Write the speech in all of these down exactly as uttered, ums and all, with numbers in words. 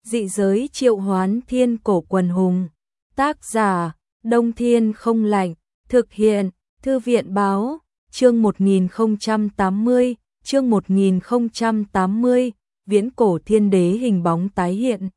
Dị giới triệu hoán thiên cổ quần hùng. Tác giả, Đông Thiên không lạnh. Thực hiện, Thư viện báo, chương một nghìn không trăm tám mươi, chương một nghìn không trăm tám mươi, viễn cổ thiên đế hình bóng tái hiện.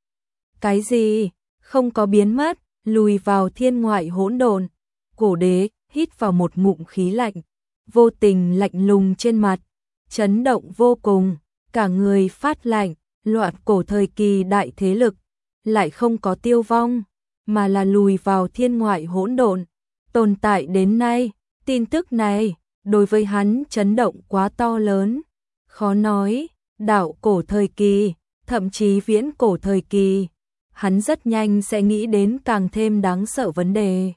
Cái gì? Không có biến mất, lùi vào thiên ngoại hỗn độn. Cổ đế hít vào một ngụm khí lạnh, vô tình lạnh lùng trên mặt, chấn động vô cùng, cả người phát lạnh. Loạn cổ thời kỳ đại thế lực lại không có tiêu vong, mà là lùi vào thiên ngoại hỗn độn, tồn tại đến nay. Tin tức này đối với hắn chấn động quá to lớn, khó nói. Đạo cổ thời kỳ, thậm chí viễn cổ thời kỳ, hắn rất nhanh sẽ nghĩ đến càng thêm đáng sợ vấn đề.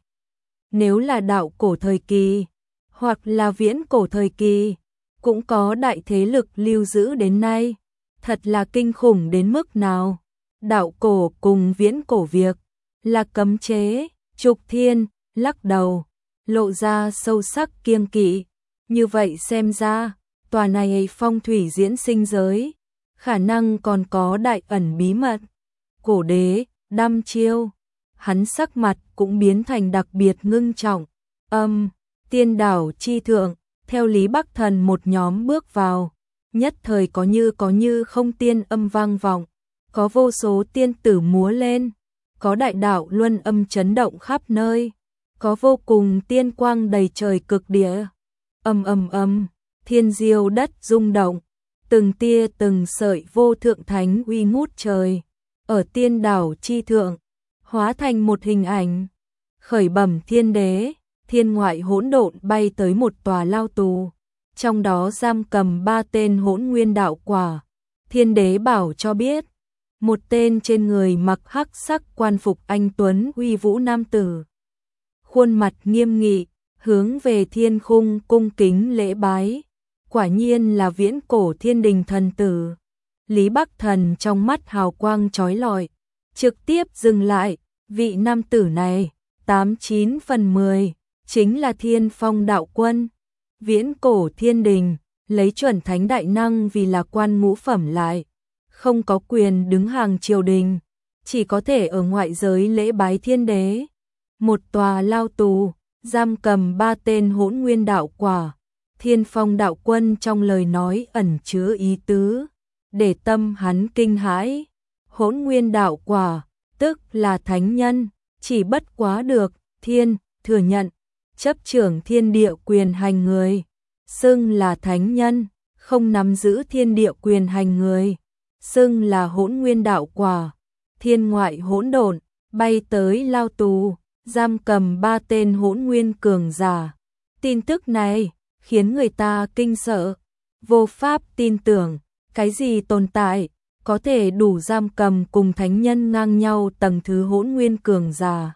Nếu là đạo cổ thời kỳ, hoặc là viễn cổ thời kỳ, cũng có đại thế lực lưu giữ đến nay, thật là kinh khủng đến mức nào. Đạo cổ cùng viễn cổ việc là cấm chế. Trục Thiên lắc đầu, lộ ra sâu sắc kiêng kỵ. Như vậy xem ra, tòa này phong thủy diễn sinh giới, khả năng còn có đại ẩn bí mật. Cổ đế đăm chiêu, hắn sắc mặt cũng biến thành đặc biệt ngưng trọng. Âm, tiên đảo chi thượng, theo Lý Bắc Thần một nhóm bước vào, nhất thời có như có như không tiên âm vang vọng, có vô số tiên tử múa lên, có đại đạo luân âm chấn động khắp nơi, có vô cùng tiên quang đầy trời cực địa. Ầm ầm ầm, thiên diêu đất rung động, từng tia từng sợi vô thượng thánh uy ngút trời, ở tiên đảo chi thượng, hóa thành một hình ảnh. Khởi bẩm thiên đế, thiên ngoại hỗn độn bay tới một tòa lao tù, trong đó giam cầm ba tên hỗn nguyên đạo quả. Thiên đế bảo cho biết, một tên trên người mặc hắc sắc quan phục anh tuấn uy vũ nam tử, khuôn mặt nghiêm nghị, hướng về thiên khung cung kính lễ bái. Quả nhiên là viễn cổ thiên đình thần tử. Lý Bắc Thần trong mắt hào quang chói lọi, trực tiếp dừng lại. Vị nam tử này, tám chín phần mười, chính là Thiên Phong đạo quân. Viễn cổ thiên đình, lấy chuẩn thánh đại năng vì là quan ngũ phẩm lại, không có quyền đứng hàng triều đình, chỉ có thể ở ngoại giới lễ bái thiên đế. Một tòa lao tù, giam cầm ba tên hỗn nguyên đạo quả. Thiên Phong đạo quân trong lời nói ẩn chứa ý tứ, để tâm hắn kinh hãi. Hỗn nguyên đạo quả, tức là thánh nhân, chỉ bất quá được thiên thừa nhận, chấp trưởng thiên địa quyền hành người, xưng là thánh nhân, không nắm giữ thiên địa quyền hành người, xưng là hỗn nguyên đạo quả. Thiên ngoại hỗn độn, bay tới lao tù, giam cầm ba tên hỗn nguyên cường giả. Tin tức này khiến người ta kinh sợ, vô pháp tin tưởng, cái gì tồn tại có thể đủ giam cầm cùng thánh nhân ngang nhau tầng thứ hỗn nguyên cường giả.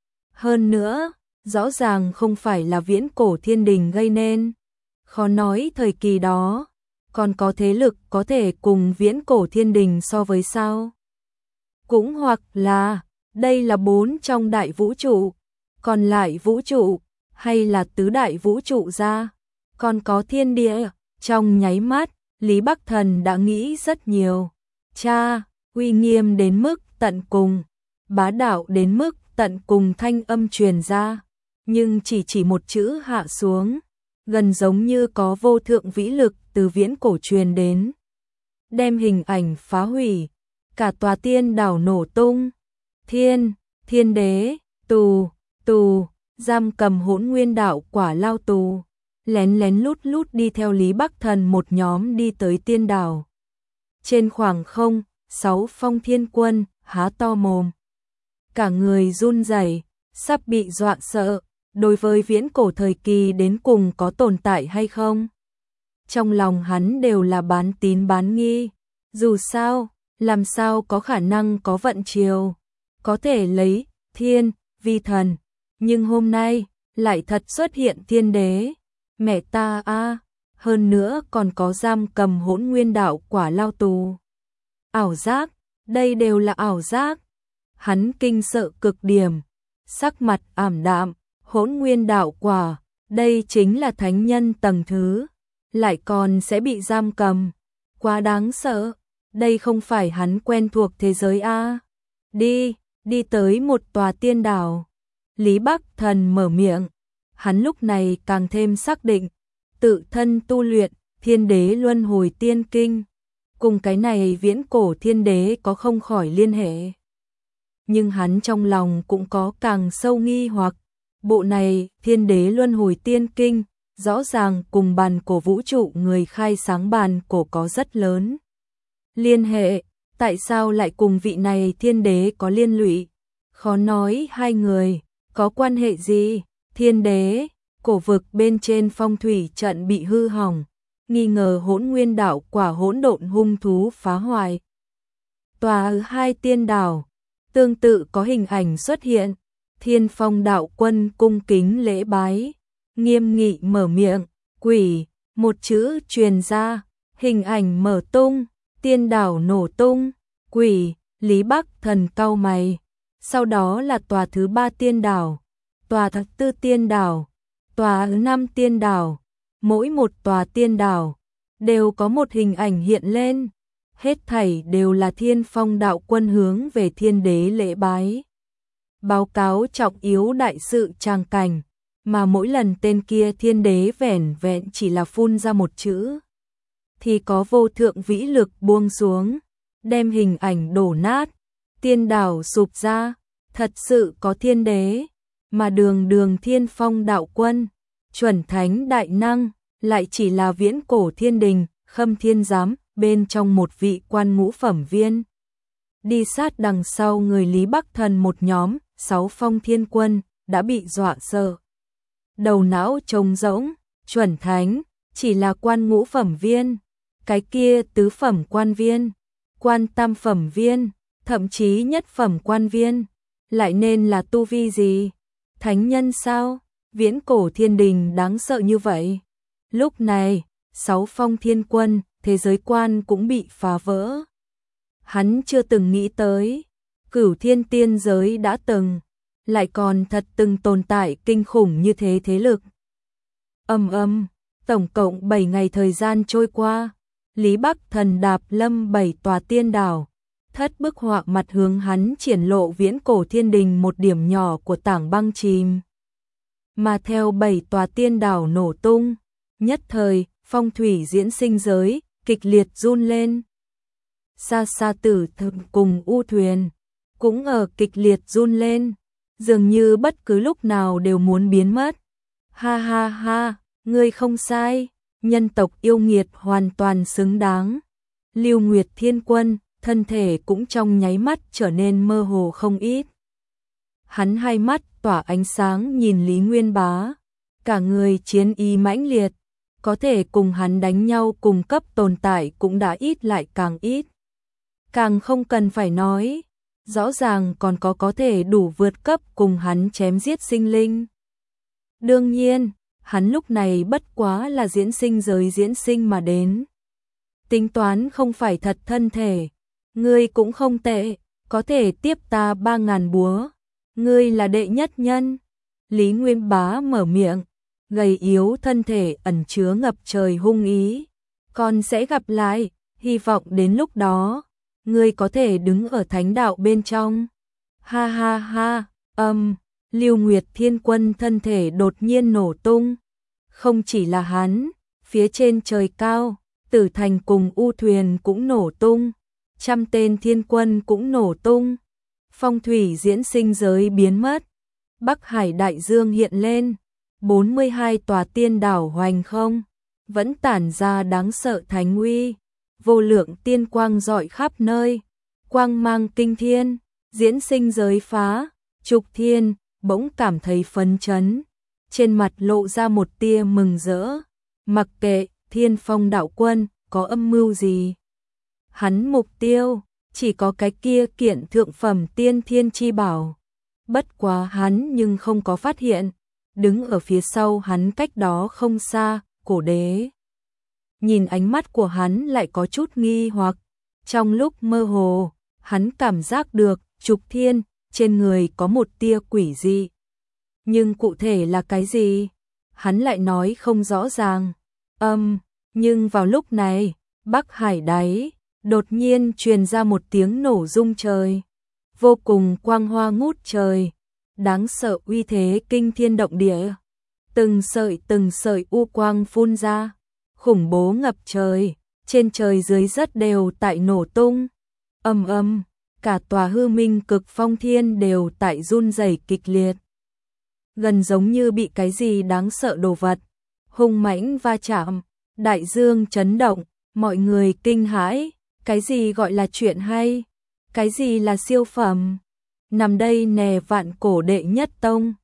Hơn nữa, rõ ràng không phải là viễn cổ thiên đình gây nên. Khó nói thời kỳ đó, còn có thế lực có thể cùng viễn cổ thiên đình so với sao? Cũng hoặc là, đây là bốn trong đại vũ trụ, còn lại vũ trụ, hay là tứ đại vũ trụ ra, còn có thiên địa. Trong nháy mắt, Lý Bắc Thần đã nghĩ rất nhiều. Cha, uy nghiêm đến mức tận cùng, bá đạo đến mức tận cùng thanh âm truyền ra, nhưng chỉ chỉ một chữ hạ xuống, gần giống như có vô thượng vĩ lực từ viễn cổ truyền đến, đem hình ảnh phá hủy, cả tòa tiên đảo nổ tung. Thiên, thiên đế, tù, tù, giam cầm hỗn nguyên đạo quả lao tù, lén lén lút lút đi theo Lý Bắc Thần một nhóm đi tới tiên đảo. Trên khoảng không, sáu phong thiên quân há to mồm, cả người run rẩy, sắp bị dọa sợ. Đối với viễn cổ thời kỳ đến cùng có tồn tại hay không, trong lòng hắn đều là bán tín bán nghi. Dù sao, làm sao có khả năng có vận triều, có thể lấy thiên vi thần, nhưng hôm nay lại thật xuất hiện thiên đế. Mẹ ta a, hơn nữa còn có giam cầm hỗn nguyên đạo quả lao tù. Ảo giác, đây đều là ảo giác. Hắn kinh sợ cực điểm, sắc mặt ảm đạm. Hỗn nguyên đạo quả, đây chính là thánh nhân tầng thứ, lại còn sẽ bị giam cầm, quá đáng sợ. Đây không phải hắn quen thuộc thế giới a. Đi, đi tới một tòa tiên đảo. Lý Bắc Thần mở miệng, hắn lúc này càng thêm xác định, tự thân tu luyện Thiên Đế Luân Hồi Tiên Kinh, cùng cái này viễn cổ thiên đế có không khỏi liên hệ. Nhưng hắn trong lòng cũng có càng sâu nghi hoặc, bộ này Thiên Đế Luân Hồi Tiên Kinh, rõ ràng cùng bàn cổ vũ trụ người khai sáng bàn cổ có rất lớn liên hệ, tại sao lại cùng vị này thiên đế có liên lụy? Khó nói hai người có quan hệ gì? Thiên đế, cổ vực bên trên phong thủy trận bị hư hỏng, nghi ngờ Hỗn Nguyên Đạo quả hỗn độn hung thú phá hoại. Tòa hai tiên đảo, tương tự có hình ảnh xuất hiện, Thiên Phong Đạo Quân cung kính lễ bái, nghiêm nghị mở miệng, quỷ, một chữ truyền ra, hình ảnh mở tung, tiên đảo nổ tung, quỷ, Lý Bắc Thần cau mày, sau đó là tòa thứ ba tiên đảo, tòa thứ tư tiên đảo, tòa thứ năm tiên đảo, mỗi một tòa tiên đảo đều có một hình ảnh hiện lên, hết thảy đều là Thiên Phong Đạo Quân hướng về thiên đế lễ bái, báo cáo trọng yếu đại sự tràng cảnh, mà mỗi lần tên kia thiên đế vẻn vẹn chỉ là phun ra một chữ, thì có vô thượng vĩ lực buông xuống, đem hình ảnh đổ nát, tiên đảo sụp ra, thật sự có thiên đế, mà đường đường Thiên Phong Đạo Quân, chuẩn thánh đại năng, lại chỉ là viễn cổ thiên đình, Khâm Thiên Giám, bên trong một vị quan ngũ phẩm viên. Đi sát đằng sau người Lý Bắc Thần một nhóm, sáu phong thiên quân, đã bị dọa sợ. Đầu não trống rỗng, chuẩn thánh, chỉ là quan ngũ phẩm viên, cái kia tứ phẩm quan viên, quan tam phẩm viên, thậm chí nhất phẩm quan viên, lại nên là tu vi gì? Thánh nhân sao? Viễn cổ thiên đình đáng sợ như vậy. Lúc này, sáu phong thiên quân, thế giới quan cũng bị phá vỡ. Hắn chưa từng nghĩ tới, cửu thiên tiên giới đã từng, lại còn thật từng tồn tại kinh khủng như thế thế lực. Âm âm, tổng cộng bảy ngày thời gian trôi qua, Lý Bắc Thần đạp lâm bảy tòa tiên đảo, thất bức họa mặt hướng hắn triển lộ viễn cổ thiên đình một điểm nhỏ của tảng băng chìm. Mà theo bảy tòa tiên đảo nổ tung, nhất thời, phong thủy diễn sinh giới, kịch liệt run lên. Xa xa tử thực cùng u thuyền, cũng ở kịch liệt run lên, dường như bất cứ lúc nào đều muốn biến mất. Ha ha ha, ngươi không sai, nhân tộc yêu nghiệt hoàn toàn xứng đáng. Lưu Nguyệt Thiên Quân, thân thể cũng trong nháy mắt trở nên mơ hồ không ít. Hắn hai mắt tỏa ánh sáng nhìn Lý Nguyên Bá, cả người chiến ý mãnh liệt, có thể cùng hắn đánh nhau cùng cấp tồn tại cũng đã ít lại càng ít. Càng không cần phải nói, rõ ràng còn có có thể đủ vượt cấp cùng hắn chém giết sinh linh. Đương nhiên, hắn lúc này bất quá là diễn sinh giới diễn sinh mà đến. Tính toán không phải thật thân thể, ngươi cũng không tệ, có thể tiếp ta ba ngàn búa, ngươi là đệ nhất nhân. Lý Nguyên Bá mở miệng, gầy yếu thân thể ẩn chứa ngập trời hung ý. Con sẽ gặp lại, hy vọng đến lúc đó, ngươi có thể đứng ở thánh đạo bên trong. Ha ha ha, âm, Lưu Nguyệt Thiên Quân thân thể đột nhiên nổ tung. Không chỉ là hắn, phía trên trời cao, Tử Thành cùng U Thuyền cũng nổ tung, trăm tên thiên quân cũng nổ tung. Phong thủy diễn sinh giới biến mất, Bắc Hải đại dương hiện lên, bốn mươi hai tòa tiên đảo hoành không, vẫn tản ra đáng sợ thánh uy, vô lượng tiên quang rọi khắp nơi, quang mang kinh thiên, diễn sinh giới phá, Trục Thiên bỗng cảm thấy phấn chấn, trên mặt lộ ra một tia mừng rỡ, mặc kệ Thiên Phong Đạo Quân có âm mưu gì, hắn mục tiêu chỉ có cái kia kiện thượng phẩm tiên thiên chi bảo. Bất quá hắn nhưng không có phát hiện, đứng ở phía sau hắn cách đó không xa, cổ đế. Nhìn ánh mắt của hắn lại có chút nghi hoặc, trong lúc mơ hồ, hắn cảm giác được Trục Thiên trên người có một tia quỷ dị. Nhưng cụ thể là cái gì? Hắn lại nói không rõ ràng. Âm, nhưng vào lúc này, Bắc Hải đáy, đột nhiên truyền ra một tiếng nổ rung trời, vô cùng quang hoa ngút trời, đáng sợ uy thế kinh thiên động địa. Từng sợi từng sợi u quang phun ra, khủng bố ngập trời, trên trời dưới rất đều tại nổ tung. Ầm ầm, cả tòa hư minh cực phong thiên đều tại run rẩy kịch liệt. Gần giống như bị cái gì đáng sợ đồ vật hung mãnh va chạm, đại dương chấn động, mọi người kinh hãi, cái gì gọi là chuyện hay, cái gì là siêu phẩm. Nằm đây nè vạn cổ đệ nhất tông,